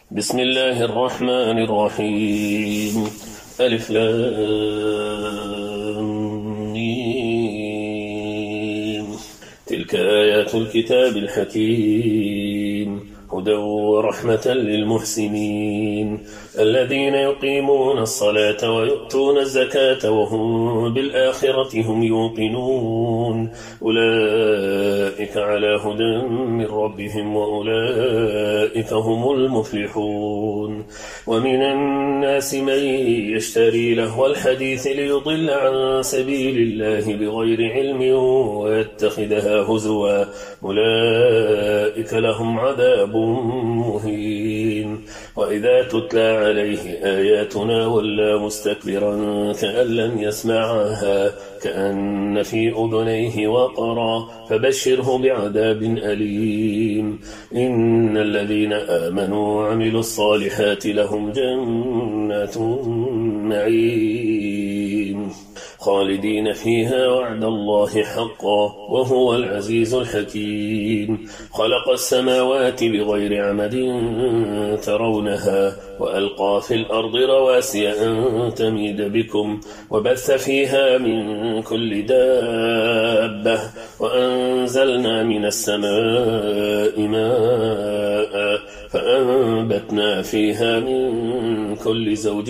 بسم الله الرحمن الرحيم. ألف لام ميم. تلك آيات الكتاب الحكيم هدى ورحمة للمحسنين الذين يقيمون الصلاة ويؤتون الزكاة وهم بالآخرة هم يوقنون أولئك على هدى من ربهم وأولئك هم المفلحون. ومن الناس من يشتري لهو الحديث ليضل عن سبيل الله بغير علم ويتخذها هزوا أولئك لهم عذاب مهين. وإذا تتلى عليه آياتنا ولى مستكبرا كأن لم يسمعها كأن في أذنيه وقرا فبشره بعذاب أليم. إن الذين آمنوا وعملوا الصالحات لهم جنات النعيم خالدين فيها وعد الله حقا وهو العزيز الحكيم. خلق السماوات بغير عمد ترونها وألقى في الأرض رواسي أن تميد بكم وبث فيها من كل دابة وأنزلنا من السماء ماء فأنبتنا فيها من كل زوج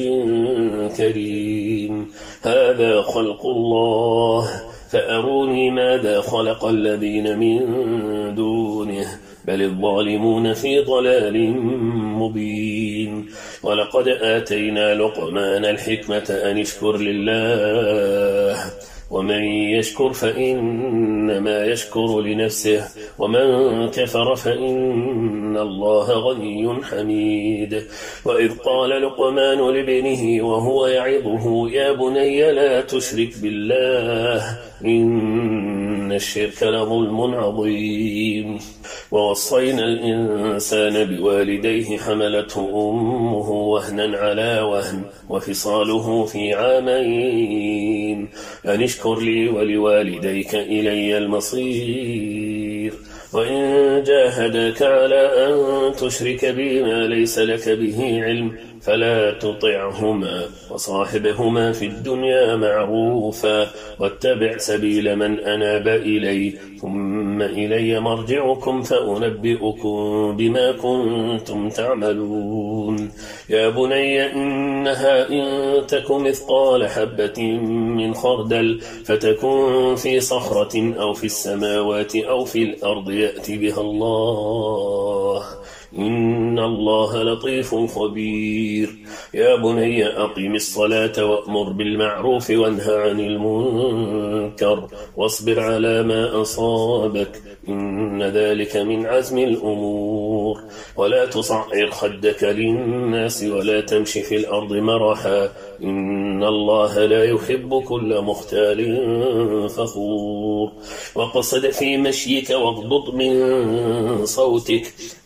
كريم. هذا خلق الله فأروني ماذا خلق الذين من دونه بل الظالمون في ضلال مبين. ولقد آتينا لقمان الحكمة أن اشكر لله ومن يشكر فإنما يشكر لنفسه ومن كفر فإن الله غني حميد. وإذ قال لقمان لابنه وهو يعظه يا بني لا تشرك بالله إن الشرك لظلم عظيم. ووصينا الإنسان بوالديه حملته أمه وهنا على وهن وفصاله في عامين أن اشكر لي ولوالديك إلي المصير. وإن جاهداك على أن تشرك بي ما ليس لك به علم فلا تطعهما وصاحبهما في الدنيا معروفا واتبع سبيل من أناب إلي ثم إلي مرجعكم فأنبئكم بما كنتم تعملون. يا بني إنها إن تك مثقال حبة من خردل فتكون في صخرة أو في السماوات أو في الأرض يأتي بها الله إن الله لطيف خبير. يا بني أقم الصلاة وأمر بالمعروف وانهى عن المنكر واصبر على ما أصابك إن ذلك من عزم الأمور. ولا تصعر خدك للناس ولا تمشي في الأرض مرحا إن الله لا يحب كل مختال فخور. وقصد في مشيك واغضض من صوتك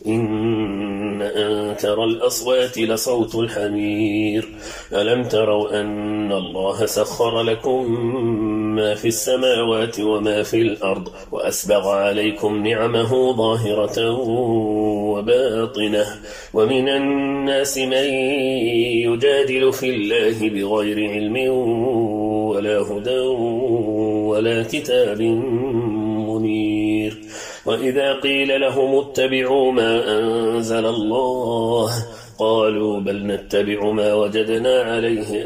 إن أنكر الأصوات لصوت الحمير. ألم تروا أن الله سخر لكم ما في السماوات وما في الأرض وأسبغ عليكم نعمه ظاهرة وباطنة. ومن الناس من يجادل في الله بغير علم ولا هدى ولا كتاب منير. وإذا قيل لهم اتبعوا ما أنزل الله قالوا بل نتبع ما وجدنا عليه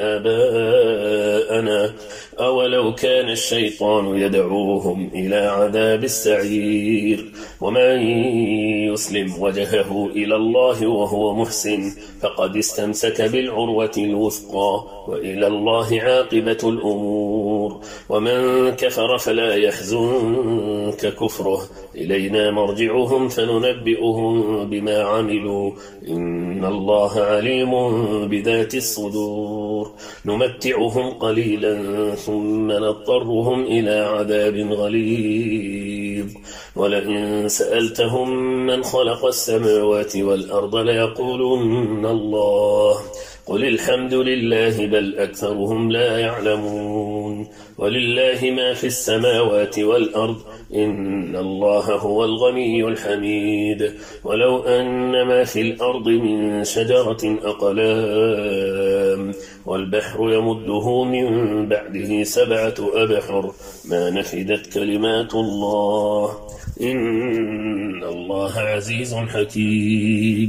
آباءنا أولو كان الشيطان يدعوهم إلى عذاب السعير. ومن يسلم وجهه إلى الله وهو محسن فقد استمسك بالعروة الوثقى وإلى الله عاقبة الأمور. ومن كفر فلا يحزنك كفره إلينا مرجعهم فننبئهم بما عملوا إن الله عليم بذات الصدور. نمتعهم قليلا ثم نضطرهم إلى عذاب غليظ. ولئن سألتهم من خلق السماوات والأرض ليقولن الله قل الحمد لله بل أكثرهم لا يعلمون ولله ما في السماوات والأرض إن الله هو الغني الحميد ولو أن ما في الأرض من شجرة أقلام والبحر يمده من بعده 7 أبحر ما نفدت كلمات الله إن الله عزيز حكيم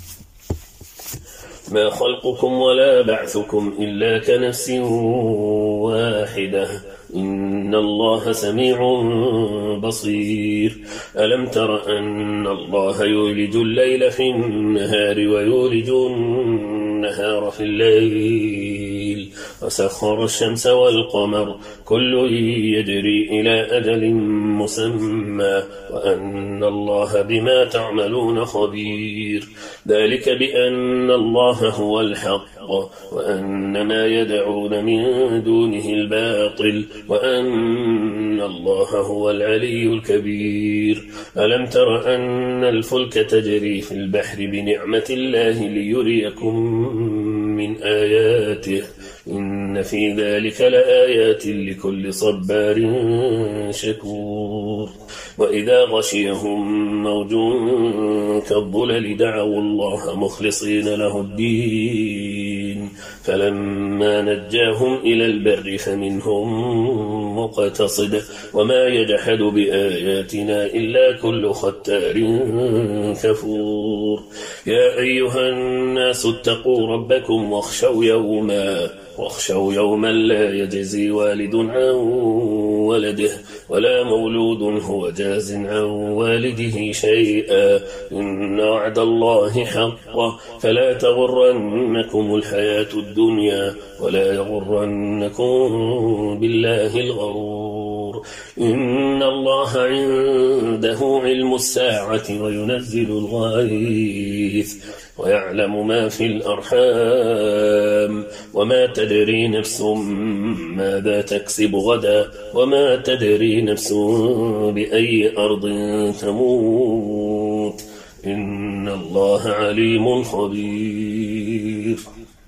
ما خلقكم ولا بعثكم إلا كنفس واحدة إن الله سميع بصير ألم تر أن الله يولج الليل في النهار ويولج النهار في الليل وسخر الشمس والقمر كل يجري إلى أجل مسمى وأن الله بما تعملون خبير ذلك بأن الله هو الحق وأن ما يدعون من دونه الباطل وأن الله هو العلي الكبير ألم تر أن الفلك تجري في البحر بنعمة الله ليريكم من آياته إن في ذلك لآيات لكل صبار شكور وإذا غشيهم موج كالظلل دعوا الله مخلصين له الدين فلما نجاهم إلى البر فمنهم مقتصد وما يجحد بآياتنا إلا كل ختار كفور يا أيها الناس اتقوا ربكم واخشوا يوما لا يجزي والد عن ولده ولا مولود هو جاز عن والده شيئا إن وعد الله حق فلا تغرنكم الحياة الدنيا ولا يغرنكم بالله الغرور إن الله عنده علم الساعة وينزل الغيث ويعلم ما في الأرحام وما تدري نفس ماذا تكسب غدا وما تدري نفس بأي أرض تموت إن الله عليم خبير